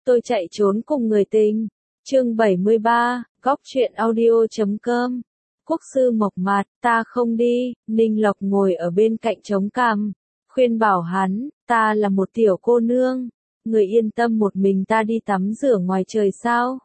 Tôi chạy trốn cùng người tình. Chương 73, góc truyện audio.com. Quốc sư mộc mạt, ta không đi. Ninh Lộc ngồi ở bên cạnh chống cằm, khuyên bảo hắn, ta là một tiểu cô nương, người yên tâm một mình ta đi tắm rửa ngoài trời sao?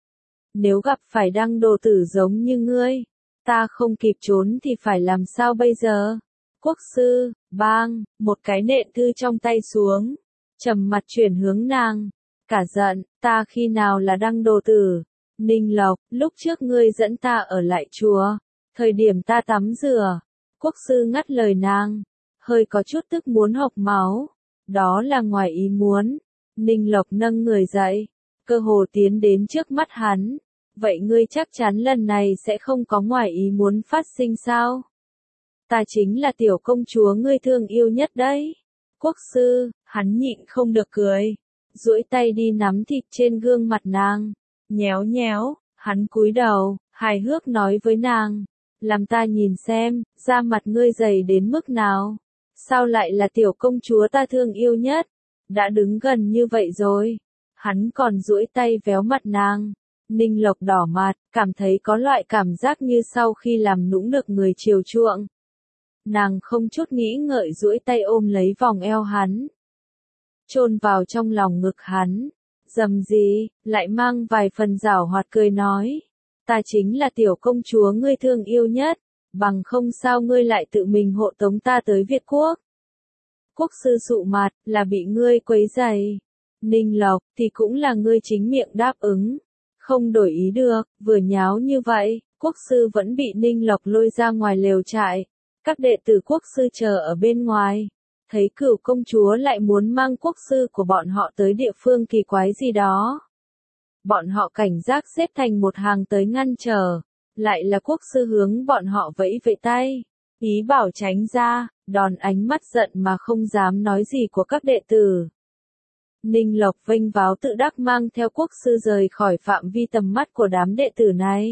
Nếu gặp phải đăng đồ tử giống như ngươi, ta không kịp trốn thì phải làm sao bây giờ? Quốc sư, bang, một cái nện thư trong tay xuống, trầm mặt chuyển hướng nàng, cả giận, ta khi nào là đăng đồ tử? Ninh Lộc, lúc trước ngươi dẫn ta ở lại chùa, thời điểm ta tắm rửa. Quốc sư ngắt lời nàng, hơi có chút tức muốn hộc máu, đó là ngoài ý muốn. Ninh Lộc nâng người dậy, cơ hồ tiến đến trước mắt hắn, vậy ngươi chắc chắn lần này sẽ không có ngoài ý muốn phát sinh sao? Ta chính là tiểu công chúa ngươi thương yêu nhất đấy. Quốc sư, hắn nhịn không được cười, duỗi tay đi nắm thịt trên gương mặt nàng, nhéo nhéo, hắn cúi đầu, hài hước nói với nàng, làm ta nhìn xem, da mặt ngươi dày đến mức nào, sao lại là tiểu công chúa ta thương yêu nhất, đã đứng gần như vậy rồi, hắn còn duỗi tay véo mặt nàng. Ninh Lộc đỏ mặt, cảm thấy có loại cảm giác như sau khi làm nũng được người chiều chuộng. Nàng không chút nghĩ ngợi duỗi tay ôm lấy vòng eo hắn, chôn vào trong lòng ngực hắn, dầm gì, lại mang vài phần giảo hoạt cười nói, ta chính là tiểu công chúa ngươi thương yêu nhất, bằng không sao ngươi lại tự mình hộ tống ta tới Việt Quốc. Quốc sư sụ mặt, là bị ngươi quấy rầy. Ninh Lộc, thì cũng là ngươi chính miệng đáp ứng, không đổi ý được, vừa nháo như vậy, quốc sư vẫn bị Ninh Lộc lôi ra ngoài lều trại. Các đệ tử quốc sư chờ ở bên ngoài, thấy Cửu công chúa lại muốn mang quốc sư của bọn họ tới địa phương kỳ quái gì đó. Bọn họ cảnh giác xếp thành một hàng tới ngăn trở, lại là quốc sư hướng bọn họ vẫy vẫy tay, ý bảo tránh ra, đòn ánh mắt giận mà không dám nói gì của các đệ tử. Ninh Lộc vênh váo tự đắc mang theo quốc sư rời khỏi phạm vi tầm mắt của đám đệ tử này.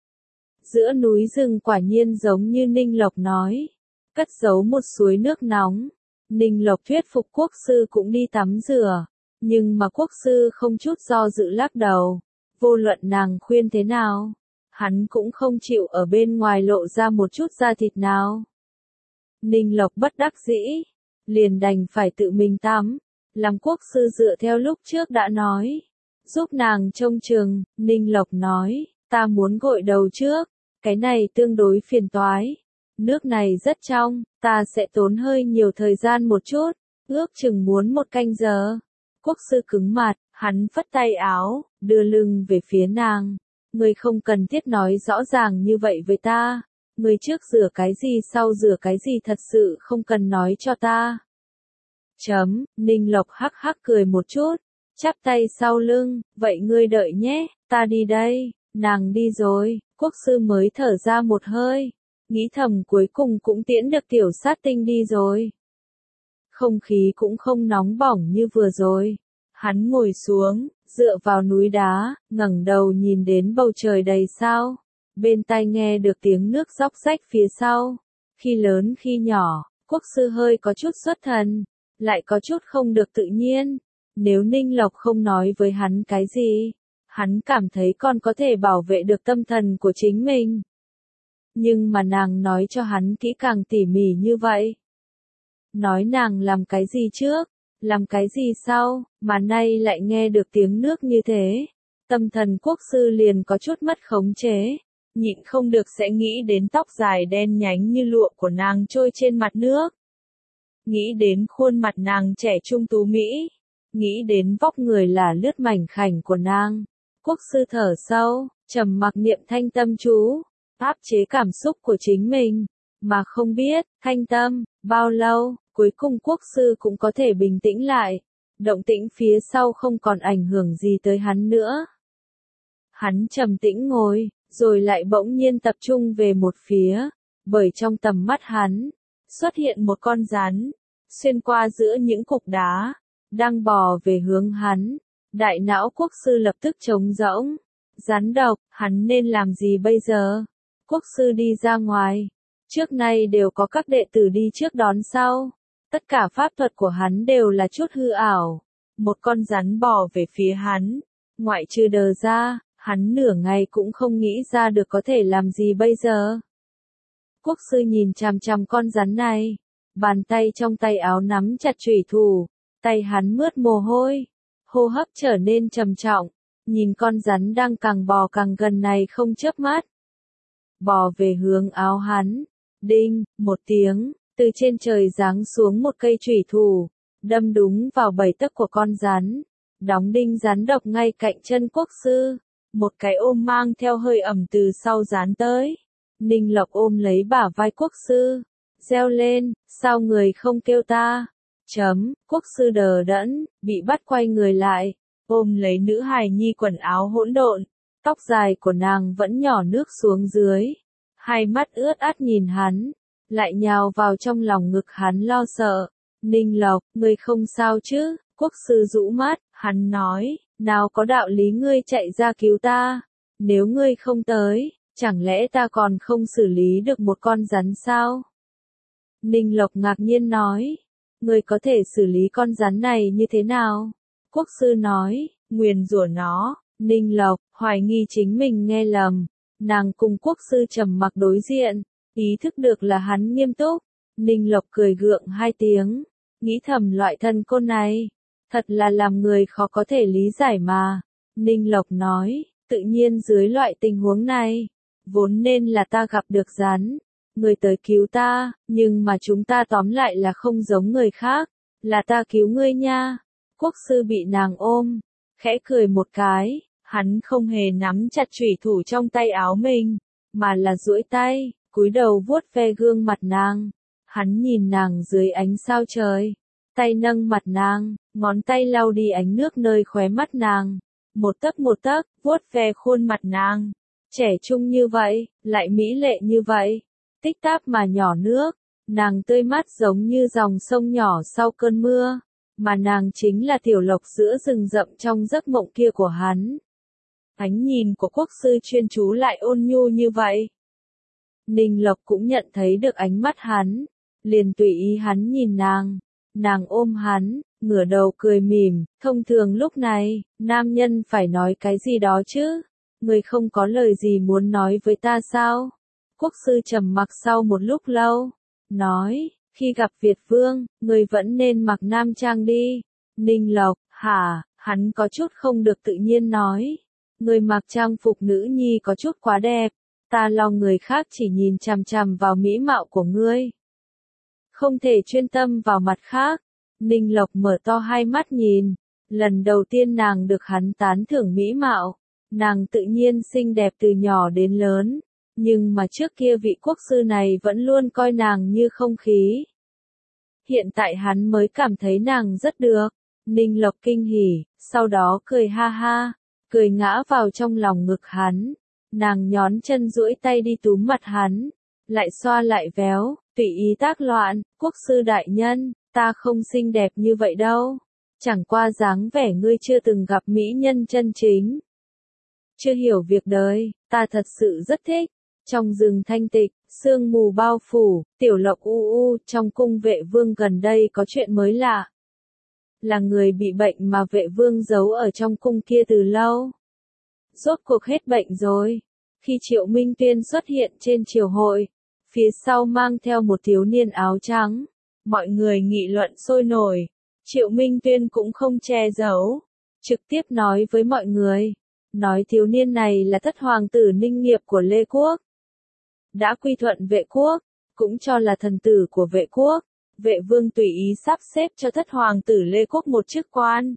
Giữa núi rừng quả nhiên giống như Ninh Lộc nói, cất giấu một suối nước nóng. Ninh Lộc thuyết phục quốc sư cũng đi tắm rửa, nhưng mà quốc sư không chút do dự lắc đầu, vô luận nàng khuyên thế nào, hắn cũng không chịu ở bên ngoài lộ ra một chút da thịt nào. Ninh Lộc bất đắc dĩ, liền đành phải tự mình tắm, làm quốc sư dựa theo lúc trước đã nói, giúp nàng trông chừng. Ninh Lộc nói, ta muốn gội đầu trước, cái này tương đối phiền toái. Nước này rất trong, ta sẽ tốn hơi nhiều thời gian một chút, ước chừng muốn 1 canh giờ. Quốc sư cứng mặt, hắn phất tay áo, đưa lưng về phía nàng. Ngươi không cần thiết nói rõ ràng như vậy với ta. Ngươi trước rửa cái gì sau rửa cái gì thật sự không cần nói cho ta. Ninh Lộc hắc hắc cười một chút, chắp tay sau lưng, vậy ngươi đợi nhé, ta đi đây. Nàng đi rồi, quốc sư mới thở ra một hơi, nghĩ thầm cuối cùng cũng tiễn được tiểu sát tinh đi rồi. Không khí cũng không nóng bỏng như vừa rồi. Hắn ngồi xuống, dựa vào núi đá, ngẩng đầu nhìn đến bầu trời đầy sao. Bên tai nghe được tiếng nước róc rách phía sau. Khi lớn khi nhỏ, quốc sư hơi có chút xuất thần, lại có chút không được tự nhiên. Nếu Ninh Lộc không nói với hắn cái gì, hắn cảm thấy còn có thể bảo vệ được tâm thần của chính mình. Nhưng mà nàng nói cho hắn kỹ càng tỉ mỉ như vậy. Nói nàng làm cái gì trước, làm cái gì sau, mà nay lại nghe được tiếng nước như thế. Tâm thần quốc sư liền có chút mất khống chế, nhịn không được sẽ nghĩ đến tóc dài đen nhánh như lụa của nàng trôi trên mặt nước. Nghĩ đến khuôn mặt nàng trẻ trung tú mỹ, nghĩ đến vóc người là lướt mảnh khảnh của nàng. Quốc sư thở sâu, trầm mặc niệm thanh tâm chú, áp chế cảm xúc của chính mình, mà không biết, thanh tâm, bao lâu, cuối cùng quốc sư cũng có thể bình tĩnh lại, động tĩnh phía sau không còn ảnh hưởng gì tới hắn nữa. Hắn trầm tĩnh ngồi, rồi lại bỗng nhiên tập trung về một phía, bởi trong tầm mắt hắn, xuất hiện một con rắn, xuyên qua giữa những cục đá, đang bò về hướng hắn. Đại não quốc sư lập tức trống rỗng. Rắn độc, hắn nên làm gì bây giờ? Quốc sư đi ra ngoài. Trước nay đều có các đệ tử đi trước đón sau. Tất cả pháp thuật của hắn đều là chút hư ảo. một con rắn bò về phía hắn. Ngoại trừ đờ ra, hắn nửa ngày cũng không nghĩ ra được có thể làm gì bây giờ. Quốc sư nhìn chằm chằm con rắn này, bàn tay trong tay áo nắm chặt chủy thủ, tay hắn mướt mồ hôi, hô hấp trở nên trầm trọng, nhìn con rắn đang càng bò càng gần này không chớp mắt. Bò về hướng áo hắn, đinh, một tiếng, từ trên trời giáng xuống một cây chủy thủ, đâm đúng vào bảy tấc của con rắn, đóng đinh rắn độc ngay cạnh chân quốc sư, một cái ôm mang theo hơi ẩm từ sau dán tới. Ninh Lộc ôm lấy bả vai quốc sư, reo lên, sao người không kêu ta? Quốc sư đờ đẫn, bị bắt quay người lại, ôm lấy nữ hài nhi quần áo hỗn độn, tóc dài của nàng vẫn nhỏ nước xuống dưới, hai mắt ướt át nhìn hắn, lại nhào vào trong lòng ngực hắn lo sợ. Ninh Lộc, ngươi không sao chứ? Quốc sư rũ mắt, hắn nói, nào có đạo lý ngươi chạy ra cứu ta, nếu ngươi không tới, chẳng lẽ ta còn không xử lý được một con rắn sao? Ninh Lộc ngạc nhiên nói, ngươi có thể xử lý con rắn này như thế nào? Quốc sư nói, nguyền rủa nó. Ninh Lộc, hoài nghi chính mình nghe lầm, nàng cùng quốc sư trầm mặc đối diện, ý thức được là hắn nghiêm túc. Ninh Lộc cười gượng hai tiếng, nghĩ thầm loại thân côn này, thật là làm người khó có thể lý giải mà. Ninh Lộc nói, tự nhiên dưới loại tình huống này, vốn nên là ta gặp được rắn, người tới cứu ta, nhưng mà chúng ta tóm lại là không giống người khác, là ta cứu ngươi nha. Quốc sư bị nàng ôm, khẽ cười một cái, hắn không hề nắm chặt chủy thủ trong tay áo mình, mà là duỗi tay, cúi đầu vuốt ve gương mặt nàng. Hắn nhìn nàng dưới ánh sao trời, tay nâng mặt nàng, ngón tay lau đi ánh nước nơi khóe mắt nàng, một tấc, vuốt ve khuôn mặt nàng. Trẻ trung như vậy, lại mỹ lệ như vậy, tích táp mà nhỏ nước, nàng tươi mát giống như dòng sông nhỏ sau cơn mưa, mà nàng chính là tiểu lộc giữa rừng rậm trong giấc mộng kia của hắn. Ánh nhìn của quốc sư chuyên chú lại ôn nhu như vậy. Ninh Lộc cũng nhận thấy được ánh mắt hắn, liền tùy ý hắn nhìn nàng ôm hắn, ngửa đầu cười mỉm, thông thường lúc này, nam nhân phải nói cái gì đó chứ, người không có lời gì muốn nói với ta sao? Quốc sư trầm mặc sau một lúc lâu, nói, khi gặp Việt Vương, người vẫn nên mặc nam trang đi. Ninh Lộc, hả, hắn có chút không được tự nhiên nói, người mặc trang phục nữ nhi có chút quá đẹp, ta lo người khác chỉ nhìn chằm chằm vào mỹ mạo của ngươi, không thể chuyên tâm vào mặt khác. Ninh Lộc mở to hai mắt nhìn, lần đầu tiên nàng được hắn tán thưởng mỹ mạo, nàng tự nhiên xinh đẹp từ nhỏ đến lớn, nhưng mà trước kia vị quốc sư này vẫn luôn coi nàng như không khí. Hiện tại hắn mới cảm thấy nàng rất được. Ninh Lộc kinh hỉ, sau đó cười ha ha, cười ngã vào trong lòng ngực hắn. Nàng nhón chân duỗi tay đi túm mặt hắn, lại xoa lại véo, tùy ý tác loạn, quốc sư đại nhân, ta không xinh đẹp như vậy đâu. Chẳng qua dáng vẻ ngươi chưa từng gặp mỹ nhân chân chính. Chưa hiểu việc đời, ta thật sự rất thích. Trong rừng thanh tịch, sương mù bao phủ, tiểu lộc u trong cung vệ vương gần đây có chuyện mới lạ. Là người bị bệnh mà vệ vương giấu ở trong cung kia từ lâu. Rốt cuộc hết bệnh rồi. Khi Triệu Minh Tuyên xuất hiện trên triều hội, phía sau mang theo một thiếu niên áo trắng, mọi người nghị luận sôi nổi. Triệu Minh Tuyên cũng không che giấu, trực tiếp nói với mọi người, nói thiếu niên này là thất hoàng tử Ninh Nghiệp của Lê Quốc. Đã quy thuận vệ quốc, cũng cho là thần tử của vệ quốc, vệ vương tùy ý sắp xếp cho thất hoàng tử Lê Quốc một chức quan.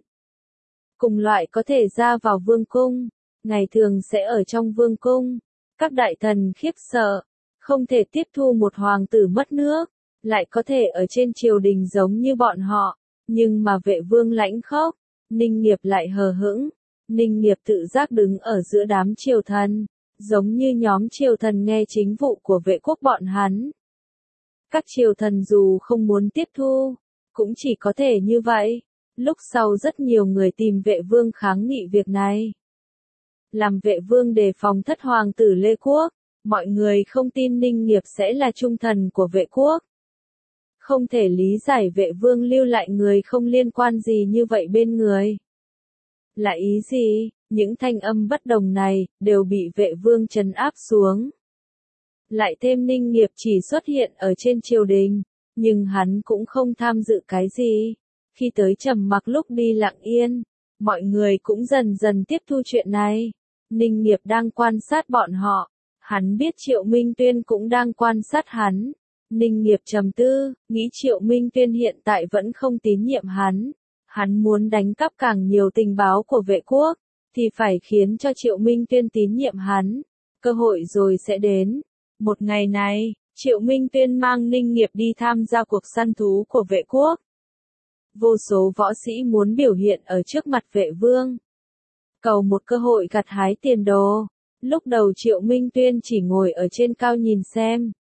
Cùng loại có thể ra vào vương cung, ngày thường sẽ ở trong vương cung. Các đại thần khiếp sợ, không thể tiếp thu một hoàng tử mất nước, lại có thể ở trên triều đình giống như bọn họ, nhưng mà vệ vương lãnh khốc, Ninh Nghiệp lại hờ hững. Ninh Nghiệp tự giác đứng ở giữa đám triều thần, giống như nhóm triều thần nghe chính vụ của vệ quốc bọn hắn. Các triều thần dù không muốn tiếp thu, cũng chỉ có thể như vậy. Lúc sau rất nhiều người tìm vệ vương kháng nghị việc này. Làm vệ vương đề phòng thất hoàng tử Lê Quốc, mọi người không tin Ninh Nghiệp sẽ là trung thần của vệ quốc. Không thể lý giải Vệ Vương lưu lại người không liên quan gì như vậy bên người. Là ý gì? Những thanh âm bất đồng này, đều bị Vệ Vương trấn áp xuống. Lại thêm Ninh Nghiệp chỉ xuất hiện ở trên triều đình, nhưng hắn cũng không tham dự cái gì. Khi tới trầm mặc lúc đi lặng yên, mọi người cũng dần dần tiếp thu chuyện này. Ninh Nghiệp đang quan sát bọn họ, hắn biết Triệu Minh Tuyên cũng đang quan sát hắn. Ninh Nghiệp trầm tư, nghĩ Triệu Minh Tuyên hiện tại vẫn không tín nhiệm hắn. Hắn muốn đánh cắp càng nhiều tình báo của vệ quốc, thì phải khiến cho Triệu Minh Tuyên tín nhiệm hắn. Cơ hội rồi sẽ đến. Một ngày này, Triệu Minh Tuyên mang Ninh Nghiệp đi tham gia cuộc săn thú của vệ quốc. Vô số võ sĩ muốn biểu hiện ở trước mặt Vệ Vương, cầu một cơ hội gặt hái tiền đồ. Lúc đầu Triệu Minh Tuyên chỉ ngồi ở trên cao nhìn xem.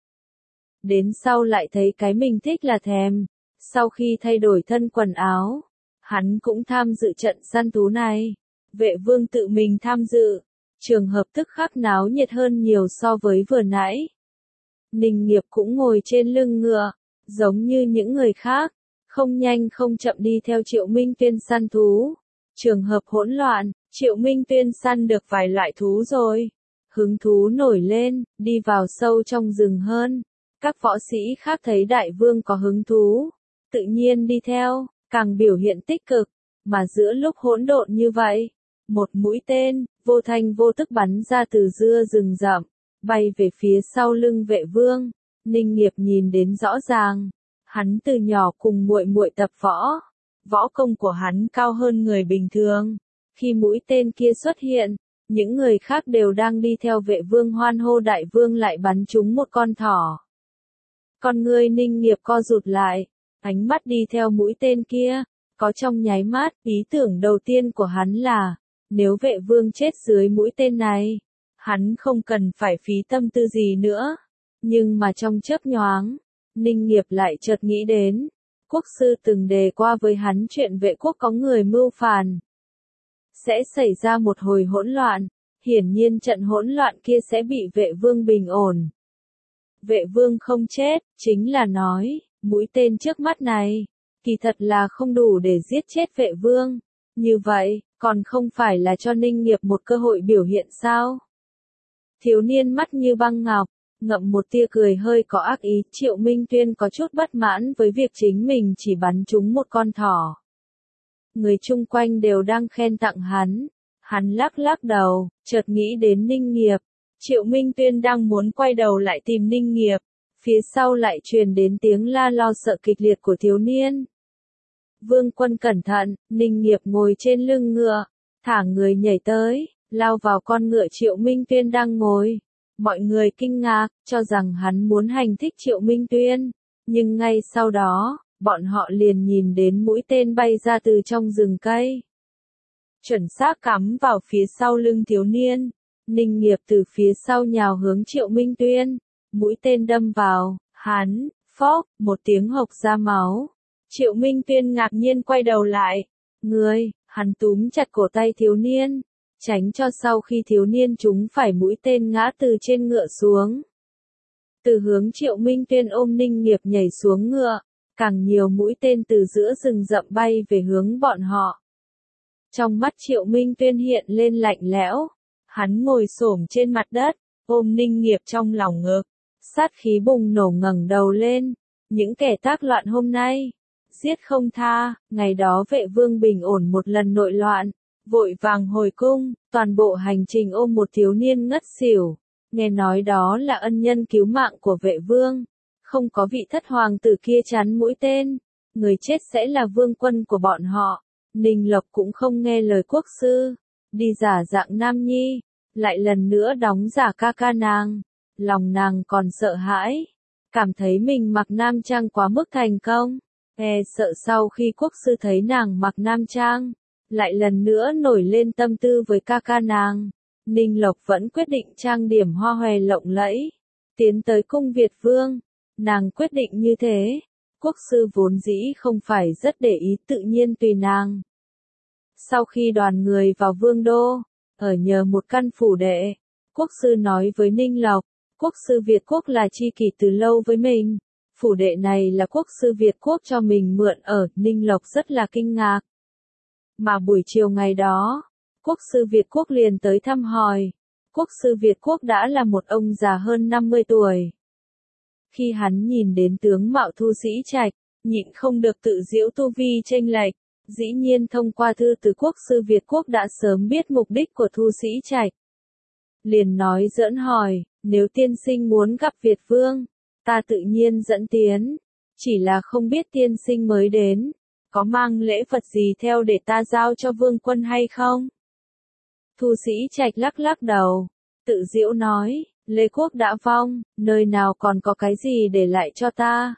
Đến sau lại thấy cái mình thích là thèm. Sau khi thay đổi thân quần áo, hắn cũng tham dự trận săn thú này. Vệ Vương tự mình tham dự. Trường hợp tức khắc náo nhiệt hơn nhiều so với vừa nãy. Ninh Nghiệp cũng ngồi trên lưng ngựa, giống như những người khác, không nhanh không chậm đi theo Triệu Minh Tuyên săn thú. Trường hợp hỗn loạn, Triệu Minh Tuyên săn được vài loại thú rồi. Hứng thú nổi lên, đi vào sâu trong rừng hơn. Các võ sĩ khác thấy đại vương có hứng thú, tự nhiên đi theo, càng biểu hiện tích cực. Mà giữa lúc hỗn độn như vậy, một mũi tên, vô thanh vô tức bắn ra từ giữa rừng rậm, bay về phía sau lưng Vệ Vương. Ninh Nghiệp nhìn đến rõ ràng, hắn từ nhỏ cùng muội muội tập võ, võ công của hắn cao hơn người bình thường. Khi mũi tên kia xuất hiện, những người khác đều đang đi theo Vệ Vương hoan hô đại vương lại bắn trúng một con thỏ. Con ngươi Ninh Nghiệp co rụt lại, ánh mắt đi theo mũi tên kia, có trong nháy mắt, ý tưởng đầu tiên của hắn là, nếu Vệ Vương chết dưới mũi tên này, hắn không cần phải phí tâm tư gì nữa. Nhưng mà trong chớp nhoáng, Ninh Nghiệp lại chợt nghĩ đến, quốc sư từng đề qua với hắn chuyện vệ quốc có người mưu phản. Sẽ xảy ra một hồi hỗn loạn, hiển nhiên trận hỗn loạn kia sẽ bị Vệ Vương bình ổn. Vệ Vương không chết, chính là nói, mũi tên trước mắt này, kỳ thật là không đủ để giết chết Vệ Vương. Như vậy, còn không phải là cho Ninh Nghiệp một cơ hội biểu hiện sao? Thiếu niên mắt như băng ngọc, ngậm một tia cười hơi có ác ý. Triệu Minh Tuyên có chút bất mãn với việc chính mình chỉ bắn trúng một con thỏ. Người chung quanh đều đang khen tặng hắn. Hắn lắc lắc đầu, chợt nghĩ đến Ninh Nghiệp. Triệu Minh Tuyên đang muốn quay đầu lại tìm Ninh Nghiệp. Phía sau lại truyền đến tiếng la lo sợ kịch liệt của thiếu niên. Vương quân cẩn thận, Ninh Nghiệp ngồi trên lưng ngựa, thả người nhảy tới, lao vào con ngựa Triệu Minh Tuyên đang ngồi. Mọi người kinh ngạc, cho rằng hắn muốn hành thích Triệu Minh Tuyên. Nhưng ngay sau đó, bọn họ liền nhìn đến mũi tên bay ra từ trong rừng cây. Chuẩn xác cắm vào phía sau lưng thiếu niên. Ninh Nghiệp từ phía sau nhào hướng Triệu Minh Tuyên. Mũi tên đâm vào, hắn, phốc, một tiếng hộc ra máu. Triệu Minh Tuyên ngạc nhiên quay đầu lại. Hắn túm chặt cổ tay thiếu niên, tránh cho sau khi thiếu niên trúng phải mũi tên ngã từ trên ngựa xuống. Từ hướng Triệu Minh Tuyên ôm Ninh Nghiệp nhảy xuống ngựa, càng nhiều mũi tên từ giữa rừng rậm bay về hướng bọn họ. Trong mắt Triệu Minh Tuyên hiện lên lạnh lẽo, hắn ngồi xổm trên mặt đất, ôm Ninh Nghiệp trong lòng ngực, sát khí bùng nổ ngẩng đầu lên. Những kẻ tác loạn hôm nay, giết không tha. Ngày đó Vệ Vương bình ổn một lần nội loạn, vội vàng hồi cung, toàn bộ hành trình ôm một thiếu niên ngất xỉu. Nghe nói đó là ân nhân cứu mạng của Vệ Vương. Không có vị thất hoàng tử kia chắn mũi tên, người chết sẽ là vương quân của bọn họ. Ninh Lộc cũng không nghe lời quốc sư, đi giả dạng nam nhi, lại lần nữa đóng giả ca ca nàng. Lòng nàng còn sợ hãi, cảm thấy mình mặc nam trang quá mức thành công, sợ sau khi quốc sư thấy nàng mặc nam trang, lại lần nữa nổi lên tâm tư với ca ca nàng. Ninh Lộc vẫn quyết định trang điểm hoa hòe lộng lẫy, tiến tới cung Việt Vương. Nàng quyết định như thế, quốc sư vốn dĩ không phải rất để ý, tự nhiên tùy nàng. Sau khi đoàn người vào vương đô, ở nhờ một căn phủ đệ, quốc sư nói với Ninh Lộc, quốc sư Việt quốc là tri kỷ từ lâu với mình, Phủ đệ này là quốc sư Việt quốc cho mình mượn ở, Ninh Lộc rất là kinh ngạc. Mà buổi chiều ngày đó, quốc sư Việt quốc liền tới thăm hỏi. Quốc sư Việt quốc đã là một ông già hơn 50 tuổi. Khi hắn nhìn đến tướng mạo Thu Sĩ Trạch, nhịn không được tự giễu tu vi chênh lệch. Dĩ nhiên thông qua thư từ quốc sư Việt quốc đã sớm biết mục đích của Thu Sĩ Trạch. Liền nói giỡn hỏi, nếu tiên sinh muốn gặp Việt vương, ta tự nhiên dẫn tiến. Chỉ là không biết tiên sinh mới đến, có mang lễ vật gì theo để ta giao cho vương quân hay không? Thu Sĩ Trạch lắc lắc đầu, tự giễu nói, Lê Quốc đã vong, nơi nào còn có cái gì để lại cho ta?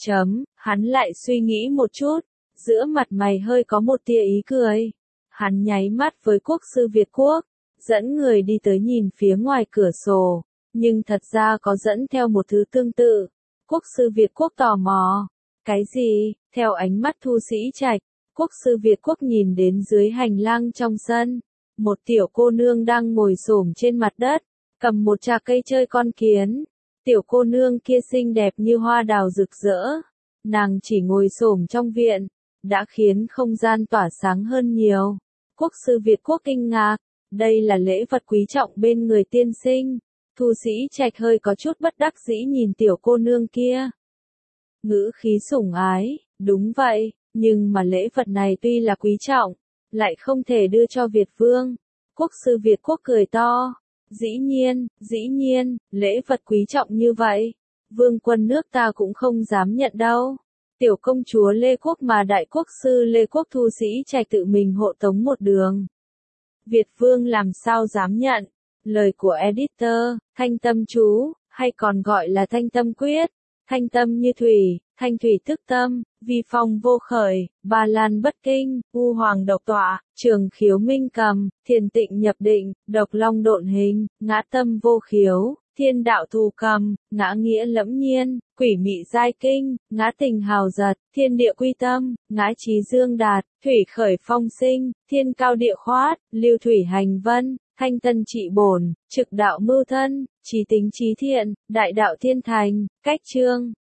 Hắn lại suy nghĩ một chút, giữa mặt mày hơi có một tia ý cười. Hắn nháy mắt với quốc sư Việt quốc, dẫn người đi tới nhìn phía ngoài cửa sổ, nhưng thật ra có dẫn theo một thứ tương tự. Quốc sư Việt quốc tò mò, cái gì? Theo ánh mắt Thu Sĩ Trạch, quốc sư Việt quốc nhìn đến dưới hành lang trong sân, một tiểu cô nương đang ngồi xổm trên mặt đất, cầm một trà cây chơi con kiến. Tiểu cô nương kia xinh đẹp như hoa đào rực rỡ, nàng chỉ ngồi xổm trong viện, đã khiến không gian tỏa sáng hơn nhiều. Quốc sư Việt quốc kinh ngạc, đây là lễ vật quý trọng bên người tiên sinh. Thu Sĩ Trạch hơi có chút bất đắc dĩ nhìn tiểu cô nương kia. Ngữ khí sủng ái, đúng vậy, nhưng mà lễ vật này tuy là quý trọng, lại không thể đưa cho Việt vương. Quốc sư Việt quốc cười to, dĩ nhiên, lễ vật quý trọng như vậy, vương quân nước ta cũng không dám nhận đâu. Tiểu công chúa Lê Quốc mà đại quốc sư Lê Quốc Thu Sĩ Trạch tự mình hộ tống một đường. Việt vương làm sao dám nhận? Lời của editor, thanh tâm chú, hay còn gọi là thanh tâm quyết, thanh tâm như thủy, thanh thủy tức tâm, vi phong vô khởi, ba lan bất kinh, u hoàng độc tọa, trường khiếu minh cầm, thiền tịnh nhập định, độc long độn hình, ngã tâm vô khiếu, thiên đạo thù cầm, ngã nghĩa lẫm nhiên, quỷ mị giai kinh, ngã tình hào giật, thiên địa quy tâm, ngã trí dương đạt, thủy khởi phong sinh, thiên cao địa khoát, lưu thủy hành vân, thanh tân trị bổn, trực đạo mưu thân, trí tính trí thiện, đại đạo thiên thành, cách chương.